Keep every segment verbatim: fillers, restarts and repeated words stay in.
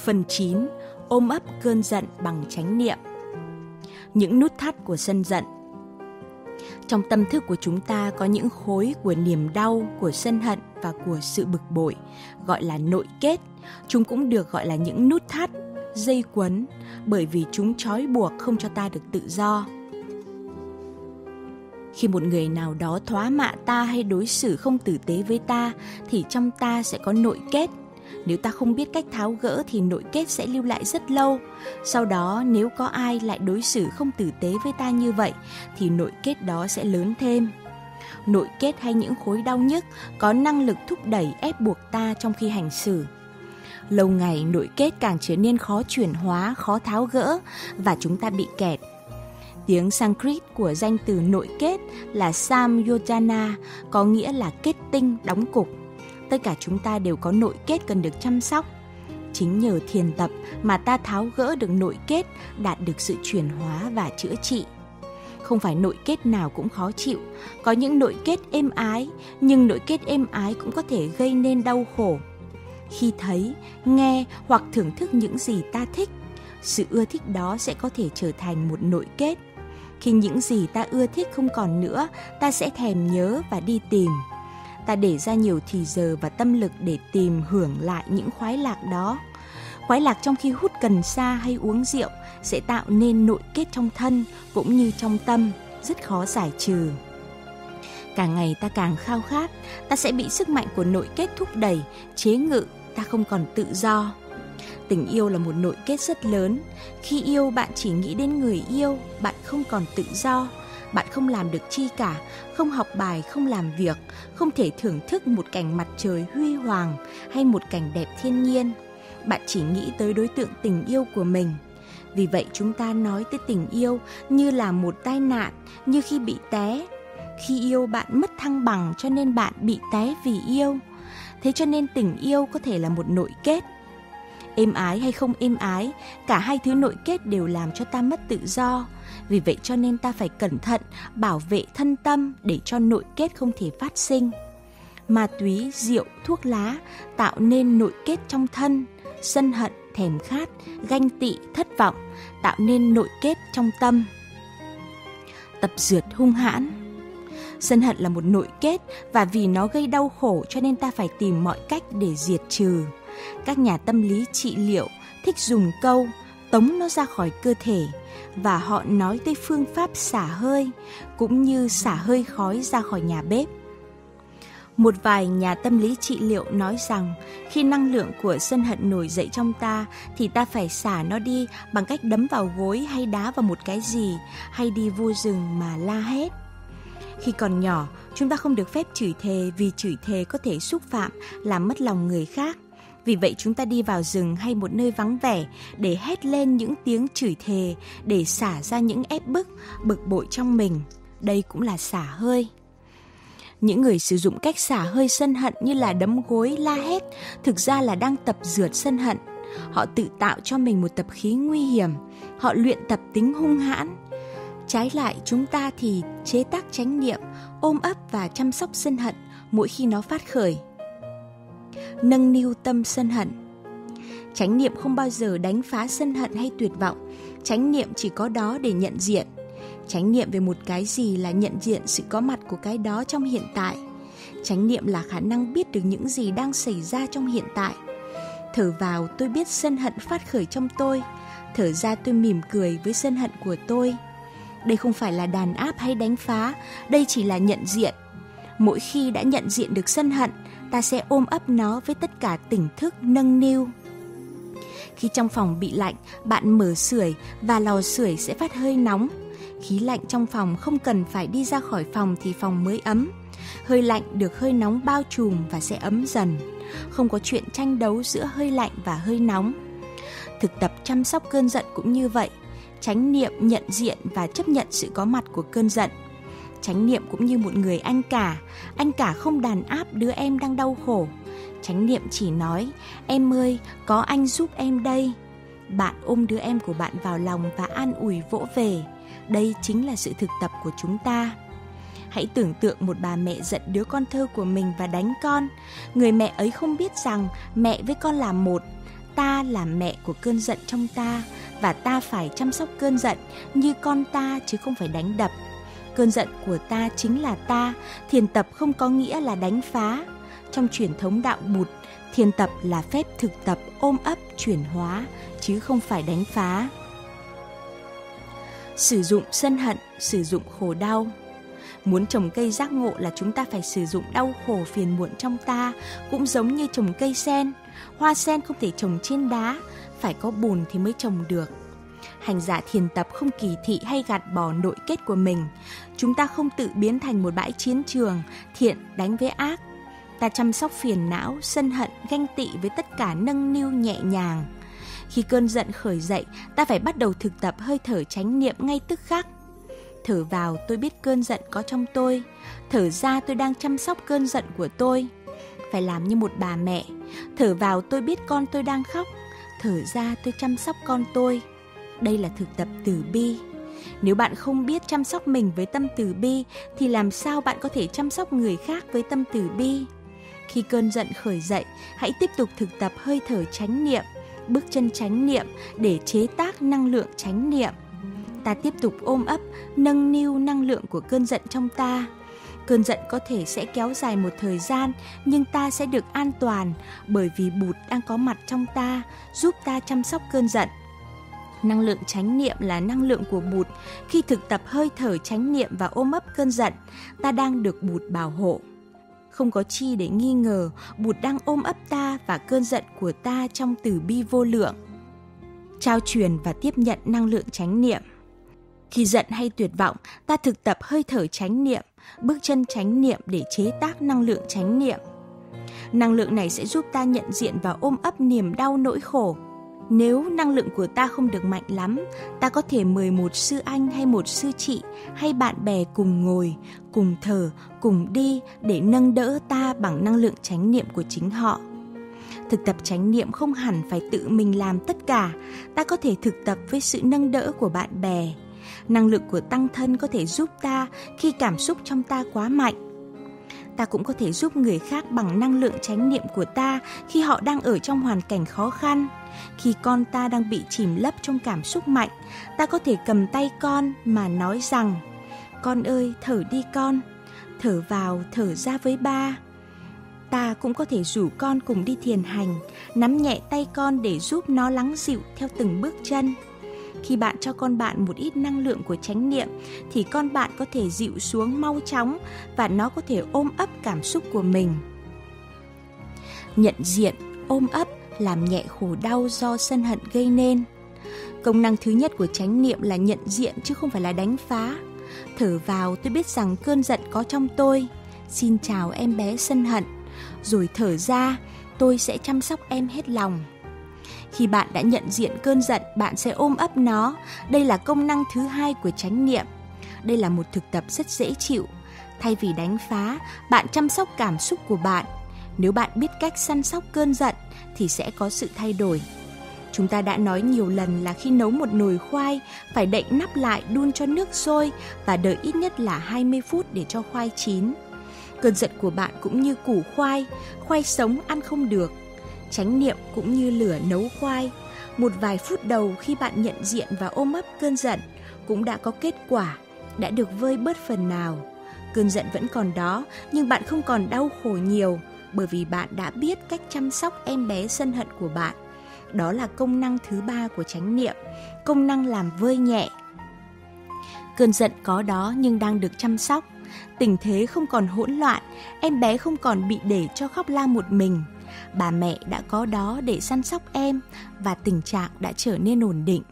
Phần chín. Ôm ấp cơn giận bằng chánh niệm. Những nút thắt của sân giận. Trong tâm thức của chúng ta có những khối của niềm đau, của sân hận và của sự bực bội, gọi là nội kết. Chúng cũng được gọi là những nút thắt, dây quấn, bởi vì chúng trói buộc không cho ta được tự do. Khi một người nào đó thóa mạ ta hay đối xử không tử tế với ta, thì trong ta sẽ có nội kết. Nếu ta không biết cách tháo gỡ thì nội kết sẽ lưu lại rất lâu. Sau đó nếu có ai lại đối xử không tử tế với ta như vậy thì nội kết đó sẽ lớn thêm. Nội kết hay những khối đau nhức có năng lực thúc đẩy ép buộc ta trong khi hành xử. Lâu ngày nội kết càng trở nên khó chuyển hóa, khó tháo gỡ và chúng ta bị kẹt. Tiếng Sanskrit của danh từ nội kết là samyojana, có nghĩa là kết tinh, đóng cục. Tất cả chúng ta đều có nội kết cần được chăm sóc. Chính nhờ thiền tập mà ta tháo gỡ được nội kết, đạt được sự chuyển hóa và chữa trị. Không phải nội kết nào cũng khó chịu. Có những nội kết êm ái, nhưng nội kết êm ái cũng có thể gây nên đau khổ. Khi thấy, nghe hoặc thưởng thức những gì ta thích, sự ưa thích đó sẽ có thể trở thành một nội kết. Khi những gì ta ưa thích không còn nữa, ta sẽ thèm nhớ và đi tìm. Ta để ra nhiều thì giờ và tâm lực để tìm hưởng lại những khoái lạc đó. Khoái lạc trong khi hút cần sa hay uống rượu sẽ tạo nên nội kết trong thân cũng như trong tâm, rất khó giải trừ. Càng ngày ta càng khao khát, ta sẽ bị sức mạnh của nội kết thúc đẩy, chế ngự, ta không còn tự do. Tình yêu là một nội kết rất lớn. Khi yêu, bạn chỉ nghĩ đến người yêu, bạn không còn tự do. Bạn không làm được chi cả, không học bài, không làm việc, không thể thưởng thức một cảnh mặt trời huy hoàng hay một cảnh đẹp thiên nhiên. Bạn chỉ nghĩ tới đối tượng tình yêu của mình. Vì vậy chúng ta nói tới tình yêu như là một tai nạn, như khi bị té. Khi yêu bạn mất thăng bằng cho nên bạn bị té vì yêu. Thế cho nên tình yêu có thể là một nội kết. Êm ái hay không êm ái, cả hai thứ nội kết đều làm cho ta mất tự do. Vì vậy cho nên ta phải cẩn thận, bảo vệ thân tâm để cho nội kết không thể phát sinh. Ma túy, rượu, thuốc lá tạo nên nội kết trong thân. Sân hận, thèm khát, ganh tị, thất vọng tạo nên nội kết trong tâm. Tập dượt hung hãn. Sân hận là một nội kết và vì nó gây đau khổ cho nên ta phải tìm mọi cách để diệt trừ. Các nhà tâm lý trị liệu thích dùng câu tống nó ra khỏi cơ thể và họ nói tới phương pháp xả hơi cũng như xả hơi khói ra khỏi nhà bếp. Một vài nhà tâm lý trị liệu nói rằng khi năng lượng của sân hận nổi dậy trong ta thì ta phải xả nó đi bằng cách đấm vào gối hay đá vào một cái gì hay đi vô rừng mà la hét. Khi còn nhỏ, chúng ta không được phép chửi thề vì chửi thề có thể xúc phạm, làm mất lòng người khác. Vì vậy chúng ta đi vào rừng hay một nơi vắng vẻ để hét lên những tiếng chửi thề, để xả ra những ép bức, bực bội trong mình. Đây cũng là xả hơi. Những người sử dụng cách xả hơi sân hận như là đấm gối, la hét, thực ra là đang tập dượt sân hận. Họ tự tạo cho mình một tập khí nguy hiểm. Họ luyện tập tính hung hãn. Trái lại, chúng ta thì chế tác chánh niệm, ôm ấp và chăm sóc sân hận mỗi khi nó phát khởi. Nâng niu tâm sân hận. Chánh niệm không bao giờ đánh phá sân hận hay tuyệt vọng. Chánh niệm chỉ có đó để nhận diện. Chánh niệm về một cái gì là nhận diện sự có mặt của cái đó trong hiện tại. Chánh niệm là khả năng biết được những gì đang xảy ra trong hiện tại. Thở vào tôi biết sân hận phát khởi trong tôi. Thở ra tôi mỉm cười với sân hận của tôi. Đây không phải là đàn áp hay đánh phá, đây chỉ là nhận diện. Mỗi khi đã nhận diện được sân hận, ta sẽ ôm ấp nó với tất cả tỉnh thức nâng niu. Khi trong phòng bị lạnh, bạn mở sưởi và lò sưởi sẽ phát hơi nóng. Khí lạnh trong phòng không cần phải đi ra khỏi phòng thì phòng mới ấm. Hơi lạnh được hơi nóng bao trùm và sẽ ấm dần. Không có chuyện tranh đấu giữa hơi lạnh và hơi nóng. Thực tập chăm sóc cơn giận cũng như vậy. Chánh niệm nhận diện và chấp nhận sự có mặt của cơn giận. Chánh niệm cũng như một người anh cả. Anh cả không đàn áp đứa em đang đau khổ. Chánh niệm chỉ nói, em ơi, có anh giúp em đây. Bạn ôm đứa em của bạn vào lòng và an ủi vỗ về. Đây chính là sự thực tập của chúng ta. Hãy tưởng tượng một bà mẹ giận đứa con thơ của mình và đánh con. Người mẹ ấy không biết rằng mẹ với con là một. ta là mẹ của cơn giận trong ta, và ta phải chăm sóc cơn giận như con ta chứ không phải đánh đập. Cơn giận của ta chính là ta, thiền tập không có nghĩa là đánh phá. Trong truyền thống đạo Bụt, thiền tập là phép thực tập ôm ấp chuyển hóa, chứ không phải đánh phá. Sử dụng sân hận, sử dụng khổ đau. Muốn trồng cây giác ngộ là chúng ta phải sử dụng đau khổ phiền muộn trong ta, cũng giống như trồng cây sen. Hoa sen không thể trồng trên đá, phải có bùn thì mới trồng được. Hành giả thiền tập không kỳ thị hay gạt bỏ nội kết của mình. Chúng ta không tự biến thành một bãi chiến trường, thiện đánh với ác. Ta chăm sóc phiền não, sân hận, ganh tị với tất cả nâng niu nhẹ nhàng. Khi cơn giận khởi dậy, ta phải bắt đầu thực tập hơi thở chánh niệm ngay tức khắc. Thở vào, tôi biết cơn giận có trong tôi. Thở ra, tôi đang chăm sóc cơn giận của tôi. Phải làm như một bà mẹ. Thở vào, tôi biết con tôi đang khóc. Thở ra, tôi chăm sóc con tôi. Đây là thực tập từ bi. Nếu bạn không biết chăm sóc mình với tâm từ bi, thì làm sao bạn có thể chăm sóc người khác với tâm từ bi? Khi cơn giận khởi dậy, hãy tiếp tục thực tập hơi thở chánh niệm, bước chân chánh niệm để chế tác năng lượng chánh niệm. Ta tiếp tục ôm ấp, nâng niu năng lượng của cơn giận trong ta. Cơn giận có thể sẽ kéo dài một thời gian, nhưng ta sẽ được an toàn bởi vì Bụt đang có mặt trong ta, giúp ta chăm sóc cơn giận. Năng lượng chánh niệm là năng lượng của Bụt. Khi thực tập hơi thở chánh niệm và ôm ấp cơn giận, ta đang được Bụt bảo hộ. Không có chi để nghi ngờ, Bụt đang ôm ấp ta và cơn giận của ta trong từ bi vô lượng. Trao truyền và tiếp nhận năng lượng chánh niệm. Khi giận hay tuyệt vọng, ta thực tập hơi thở chánh niệm, bước chân chánh niệm để chế tác năng lượng chánh niệm. Năng lượng này sẽ giúp ta nhận diện và ôm ấp niềm đau nỗi khổ. Nếu năng lượng của ta không được mạnh lắm, ta có thể mời một sư anh hay một sư chị hay bạn bè cùng ngồi, cùng thở, cùng đi để nâng đỡ ta bằng năng lượng chánh niệm của chính họ. Thực tập chánh niệm không hẳn phải tự mình làm tất cả, ta có thể thực tập với sự nâng đỡ của bạn bè. Năng lượng của tăng thân có thể giúp ta khi cảm xúc trong ta quá mạnh. Ta cũng có thể giúp người khác bằng năng lượng chánh niệm của ta khi họ đang ở trong hoàn cảnh khó khăn. Khi con ta đang bị chìm lấp trong cảm xúc mạnh, ta có thể cầm tay con mà nói rằng: con ơi, thở đi con, thở vào, thở ra với ba. Ta cũng có thể rủ con cùng đi thiền hành, nắm nhẹ tay con để giúp nó lắng dịu theo từng bước chân. Khi bạn cho con bạn một ít năng lượng của chánh niệm, thì con bạn có thể dịu xuống mau chóng và nó có thể ôm ấp cảm xúc của mình. Nhận diện, ôm ấp, làm nhẹ khổ đau do sân hận gây nên. Công năng thứ nhất của chánh niệm là nhận diện chứ không phải là đánh phá. Thở vào, tôi biết rằng cơn giận có trong tôi. Xin chào em bé sân hận. Rồi thở ra, tôi sẽ chăm sóc em hết lòng. Khi bạn đã nhận diện cơn giận, bạn sẽ ôm ấp nó. Đây là công năng thứ hai của chánh niệm. Đây là một thực tập rất dễ chịu. Thay vì đánh phá, bạn chăm sóc cảm xúc của bạn. Nếu bạn biết cách săn sóc cơn giận thì sẽ có sự thay đổi. Chúng ta đã nói nhiều lần là khi nấu một nồi khoai, phải đậy nắp lại, đun cho nước sôi và đợi ít nhất là hai mươi phút để cho khoai chín. Cơn giận của bạn cũng như củ khoai, khoai sống ăn không được. Chánh niệm cũng như lửa nấu khoai. Một vài phút đầu khi bạn nhận diện và ôm ấp cơn giận cũng đã có kết quả, đã được vơi bớt phần nào. Cơn giận vẫn còn đó, nhưng bạn không còn đau khổ nhiều, bởi vì bạn đã biết cách chăm sóc em bé sân hận của bạn. Đó là công năng thứ ba của chánh niệm, công năng làm vơi nhẹ. Cơn giận có đó nhưng đang được chăm sóc. Tình thế không còn hỗn loạn, em bé không còn bị để cho khóc la một mình. Bà mẹ đã có đó để săn sóc em và tình trạng đã trở nên ổn định.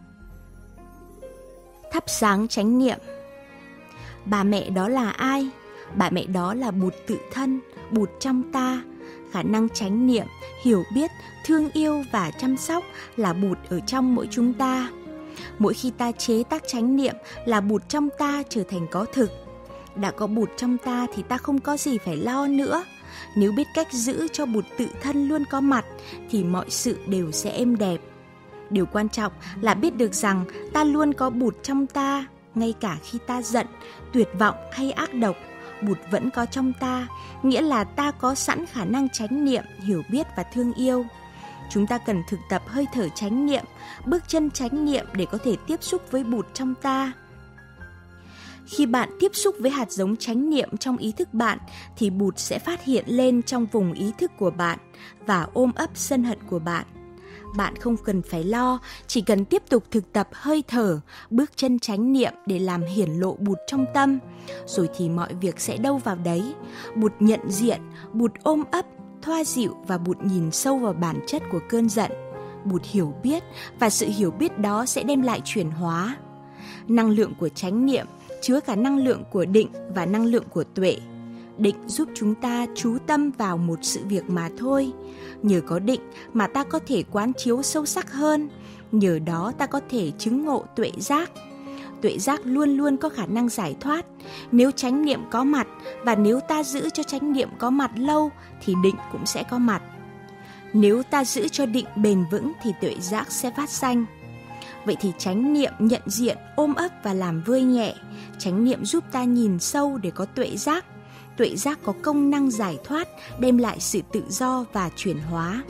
Thắp sáng chánh niệm. Bà mẹ đó là ai? Bà mẹ đó là Bụt tự thân, Bụt trong ta. Khả năng chánh niệm, hiểu biết, thương yêu và chăm sóc là Bụt ở trong mỗi chúng ta. Mỗi khi ta chế tác chánh niệm là Bụt trong ta trở thành có thực. Đã có Bụt trong ta thì ta không có gì phải lo nữa. Nếu biết cách giữ cho Bụt tự thân luôn có mặt thì mọi sự đều sẽ êm đẹp. Điều quan trọng là biết được rằng ta luôn có Bụt trong ta. Ngay cả khi ta giận, tuyệt vọng hay ác độc, Bụt vẫn có trong ta, nghĩa là ta có sẵn khả năng chánh niệm, hiểu biết và thương yêu. Chúng ta cần thực tập hơi thở chánh niệm, bước chân chánh niệm để có thể tiếp xúc với Bụt trong ta. Khi bạn tiếp xúc với hạt giống chánh niệm trong ý thức bạn, thì Bụt sẽ phát hiện lên trong vùng ý thức của bạn và ôm ấp sân hận của bạn. Bạn không cần phải lo, chỉ cần tiếp tục thực tập hơi thở, bước chân chánh niệm để làm hiển lộ Bụt trong tâm, rồi thì mọi việc sẽ đâu vào đấy. Bụt nhận diện, Bụt ôm ấp, thoa dịu và Bụt nhìn sâu vào bản chất của cơn giận. Bụt hiểu biết và sự hiểu biết đó sẽ đem lại chuyển hóa. Năng lượng của chánh niệm chứa cả năng lượng của định và năng lượng của tuệ. Định giúp chúng ta chú tâm vào một sự việc mà thôi. Nhờ có định mà ta có thể quán chiếu sâu sắc hơn. Nhờ đó ta có thể chứng ngộ tuệ giác. Tuệ giác luôn luôn có khả năng giải thoát. Nếu chánh niệm có mặt và nếu ta giữ cho chánh niệm có mặt lâu thì định cũng sẽ có mặt. Nếu ta giữ cho định bền vững thì tuệ giác sẽ phát sanh. Vậy thì chánh niệm nhận diện, ôm ấp và làm vơi nhẹ. Chánh niệm giúp ta nhìn sâu để có tuệ giác. Tuệ giác có công năng giải thoát, đem lại sự tự do và chuyển hóa.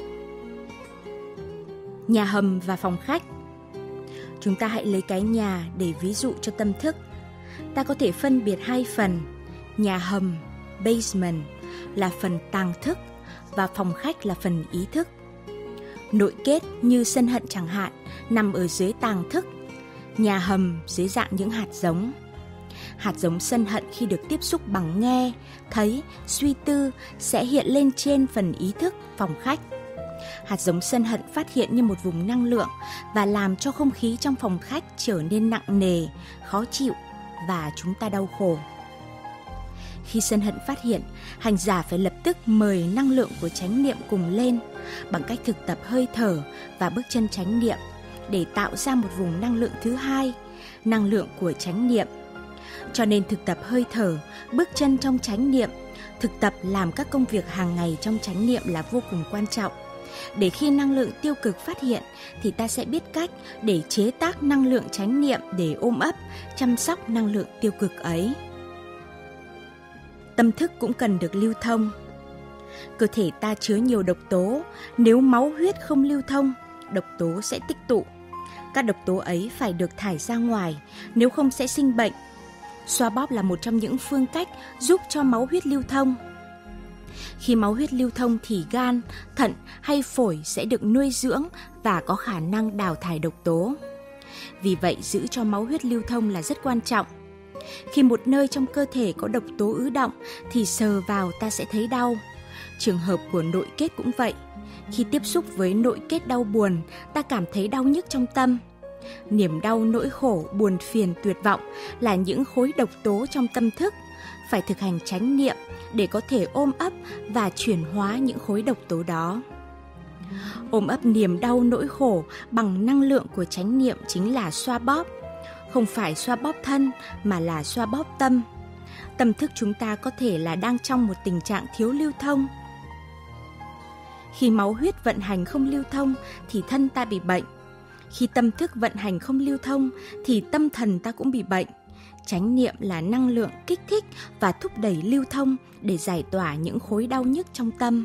Nhà hầm và phòng khách. Chúng ta hãy lấy cái nhà để ví dụ cho tâm thức. Ta có thể phân biệt hai phần. Nhà hầm, basement, là phần tàng thức và phòng khách là phần ý thức. Nội kết như sân hận chẳng hạn nằm ở dưới tàng thức, nhà hầm dưới dạng những hạt giống. Hạt giống sân hận khi được tiếp xúc bằng nghe, thấy, suy tư sẽ hiện lên trên phần ý thức, phòng khách. Hạt giống sân hận phát hiện như một vùng năng lượng và làm cho không khí trong phòng khách trở nên nặng nề, khó chịu và chúng ta đau khổ. Khi sân hận phát hiện, hành giả phải lập tức mời năng lượng của chánh niệm cùng lên bằng cách thực tập hơi thở và bước chân chánh niệm để tạo ra một vùng năng lượng thứ hai, năng lượng của chánh niệm. Cho nên thực tập hơi thở, bước chân trong chánh niệm, thực tập làm các công việc hàng ngày trong chánh niệm là vô cùng quan trọng. Để khi năng lượng tiêu cực phát hiện thì ta sẽ biết cách để chế tác năng lượng chánh niệm để ôm ấp, chăm sóc năng lượng tiêu cực ấy. Tâm thức cũng cần được lưu thông. Cơ thể ta chứa nhiều độc tố, nếu máu huyết không lưu thông, độc tố sẽ tích tụ. Các độc tố ấy phải được thải ra ngoài, nếu không sẽ sinh bệnh. Xoa bóp là một trong những phương cách giúp cho máu huyết lưu thông. Khi máu huyết lưu thông thì gan, thận hay phổi sẽ được nuôi dưỡng và có khả năng đào thải độc tố. Vì vậy, giữ cho máu huyết lưu thông là rất quan trọng. Khi một nơi trong cơ thể có độc tố ứ đọng thì sờ vào ta sẽ thấy đau. Trường hợp của nội kết cũng vậy. Khi tiếp xúc với nội kết đau buồn, ta cảm thấy đau nhức trong tâm. Niềm đau, nỗi khổ, buồn phiền, tuyệt vọng là những khối độc tố trong tâm thức. Phải thực hành chánh niệm để có thể ôm ấp và chuyển hóa những khối độc tố đó. Ôm ấp niềm đau, nỗi khổ bằng năng lượng của chánh niệm chính là xoa bóp. Không phải xoa bóp thân mà là xoa bóp tâm. Tâm thức chúng ta có thể là đang trong một tình trạng thiếu lưu thông. Khi máu huyết vận hành không lưu thông thì thân ta bị bệnh. Khi tâm thức vận hành không lưu thông thì tâm thần ta cũng bị bệnh. Chánh niệm là năng lượng kích thích và thúc đẩy lưu thông để giải tỏa những khối đau nhức trong tâm.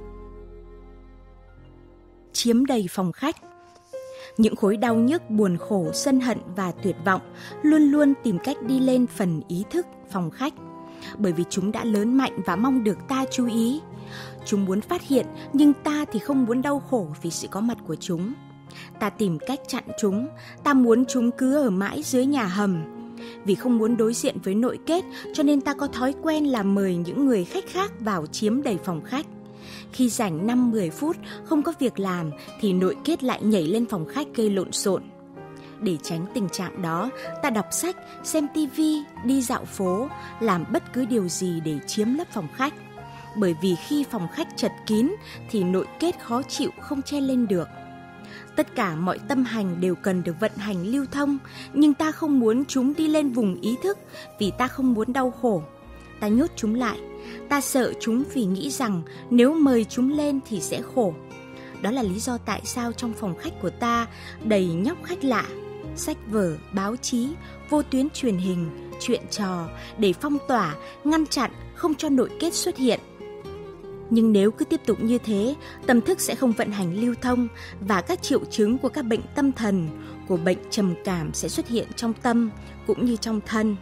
Chiếm đầy phòng khách. Những khối đau nhức, buồn khổ, sân hận và tuyệt vọng luôn luôn tìm cách đi lên phần ý thức, phòng khách. Bởi vì chúng đã lớn mạnh và mong được ta chú ý. Chúng muốn phát hiện nhưng ta thì không muốn đau khổ vì sự có mặt của chúng. Ta tìm cách chặn chúng, ta muốn chúng cứ ở mãi dưới nhà hầm. Vì không muốn đối diện với nội kết cho nên ta có thói quen là mời những người khách khác vào chiếm đầy phòng khách. Khi rảnh năm mười phút không có việc làm thì nội kết lại nhảy lên phòng khách gây lộn xộn. Để tránh tình trạng đó, ta đọc sách, xem tivi, đi dạo phố, làm bất cứ điều gì để chiếm lấp phòng khách. Bởi vì khi phòng khách chật kín thì nội kết khó chịu không chen lên được. Tất cả mọi tâm hành đều cần được vận hành lưu thông, nhưng ta không muốn chúng đi lên vùng ý thức vì ta không muốn đau khổ. Ta nhốt chúng lại. Ta sợ chúng vì nghĩ rằng nếu mời chúng lên thì sẽ khổ. Đó là lý do tại sao trong phòng khách của ta đầy nhóc khách lạ, sách vở, báo chí, vô tuyến truyền hình, chuyện trò để phong tỏa, ngăn chặn không cho nội kết xuất hiện. Nhưng nếu cứ tiếp tục như thế, tâm thức sẽ không vận hành lưu thông và các triệu chứng của các bệnh tâm thần, của bệnh trầm cảm sẽ xuất hiện trong tâm cũng như trong thân.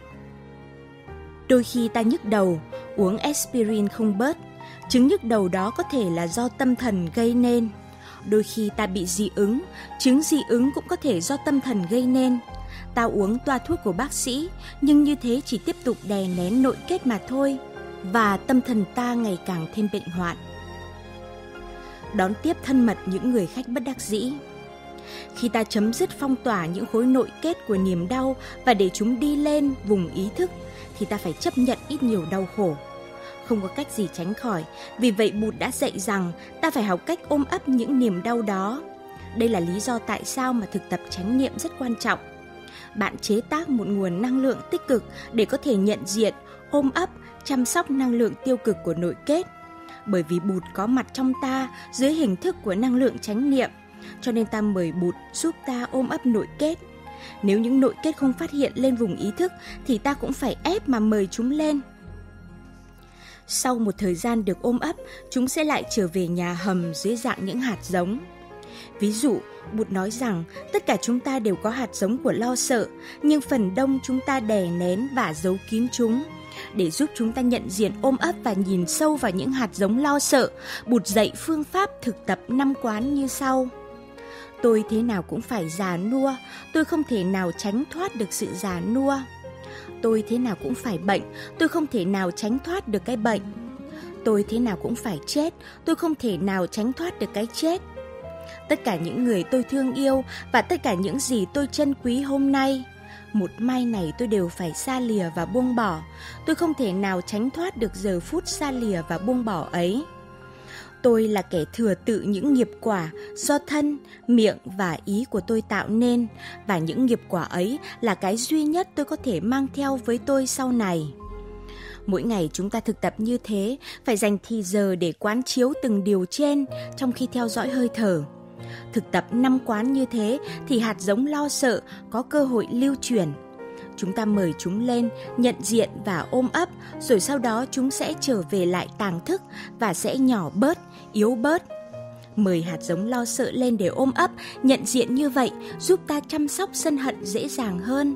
Đôi khi ta nhức đầu, uống aspirin không bớt, chứng nhức đầu đó có thể là do tâm thần gây nên. Đôi khi ta bị dị ứng, chứng dị ứng cũng có thể do tâm thần gây nên. Ta uống toa thuốc của bác sĩ, nhưng như thế chỉ tiếp tục đè nén nội kết mà thôi, và tâm thần ta ngày càng thêm bệnh hoạn. Đón tiếp thân mật những người khách bất đắc dĩ. Khi ta chấm dứt phong tỏa những khối nội kết của niềm đau và để chúng đi lên vùng ý thức, thì ta phải chấp nhận ít nhiều đau khổ. Không có cách gì tránh khỏi, vì vậy Bụt đã dạy rằng ta phải học cách ôm ấp những niềm đau đó. Đây là lý do tại sao mà thực tập chánh niệm rất quan trọng. Bạn chế tác một nguồn năng lượng tích cực để có thể nhận diện, ôm ấp, chăm sóc năng lượng tiêu cực của nội kết. Bởi vì Bụt có mặt trong ta dưới hình thức của năng lượng chánh niệm, cho nên ta mời Bụt giúp ta ôm ấp nội kết. Nếu những nội kết không phát hiện lên vùng ý thức thì ta cũng phải ép mà mời chúng lên. Sau một thời gian được ôm ấp, chúng sẽ lại trở về nhà hầm dưới dạng những hạt giống. Ví dụ, Bụt nói rằng tất cả chúng ta đều có hạt giống của lo sợ, nhưng phần đông chúng ta đè nén và giấu kín chúng. Để giúp chúng ta nhận diện, ôm ấp và nhìn sâu vào những hạt giống lo sợ, Bụt dạy phương pháp thực tập năm quán như sau. Tôi thế nào cũng phải già nua, tôi không thể nào tránh thoát được sự già nua. Tôi thế nào cũng phải bệnh, tôi không thể nào tránh thoát được cái bệnh. Tôi thế nào cũng phải chết, tôi không thể nào tránh thoát được cái chết. Tất cả những người tôi thương yêu và tất cả những gì tôi trân quý hôm nay, một mai này tôi đều phải xa lìa và buông bỏ. Tôi không thể nào tránh thoát được giờ phút xa lìa và buông bỏ ấy. Tôi là kẻ thừa tự những nghiệp quả do thân, miệng và ý của tôi tạo nên, và những nghiệp quả ấy là cái duy nhất tôi có thể mang theo với tôi sau này. Mỗi ngày chúng ta thực tập như thế, phải dành thì giờ để quán chiếu từng điều trên trong khi theo dõi hơi thở. Thực tập năm quán như thế thì hạt giống lo sợ có cơ hội lưu chuyển. Chúng ta mời chúng lên, nhận diện và ôm ấp, rồi sau đó chúng sẽ trở về lại tàng thức và sẽ nhỏ bớt, yếu bớt. Mời hạt giống lo sợ lên để ôm ấp, nhận diện như vậy giúp ta chăm sóc sân hận dễ dàng hơn.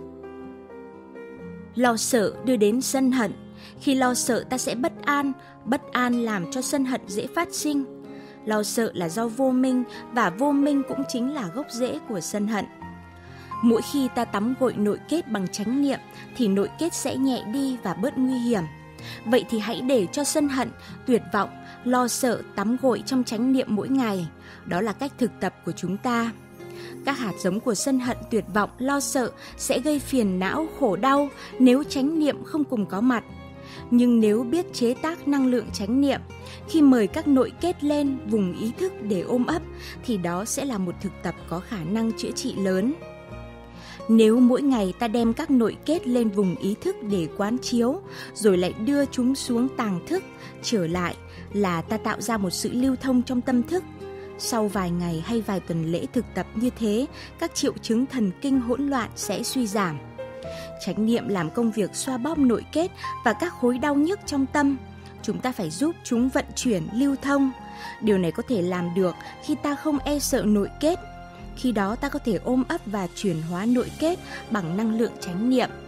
Lo sợ đưa đến sân hận. Khi lo sợ ta sẽ bất an, bất an làm cho sân hận dễ phát sinh. Lo sợ là do vô minh, và vô minh cũng chính là gốc rễ của sân hận. Mỗi khi ta tắm gội nội kết bằng chánh niệm thì nội kết sẽ nhẹ đi và bớt nguy hiểm. Vậy thì hãy để cho sân hận, tuyệt vọng, lo sợ tắm gội trong chánh niệm mỗi ngày. Đó là cách thực tập của chúng ta. Các hạt giống của sân hận, tuyệt vọng, lo sợ sẽ gây phiền não, khổ đau nếu chánh niệm không cùng có mặt. Nhưng nếu biết chế tác năng lượng chánh niệm, khi mời các nội kết lên vùng ý thức để ôm ấp, thì đó sẽ là một thực tập có khả năng chữa trị lớn. Nếu mỗi ngày ta đem các nội kết lên vùng ý thức để quán chiếu, rồi lại đưa chúng xuống tàng thức, trở lại, là ta tạo ra một sự lưu thông trong tâm thức. Sau vài ngày hay vài tuần lễ thực tập như thế, các triệu chứng thần kinh hỗn loạn sẽ suy giảm. Chánh niệm làm công việc xoa bóp nội kết và các khối đau nhức trong tâm. Chúng ta phải giúp chúng vận chuyển, lưu thông. Điều này có thể làm được khi ta không e sợ nội kết. Khi đó ta có thể ôm ấp và chuyển hóa nội kết bằng năng lượng chánh niệm.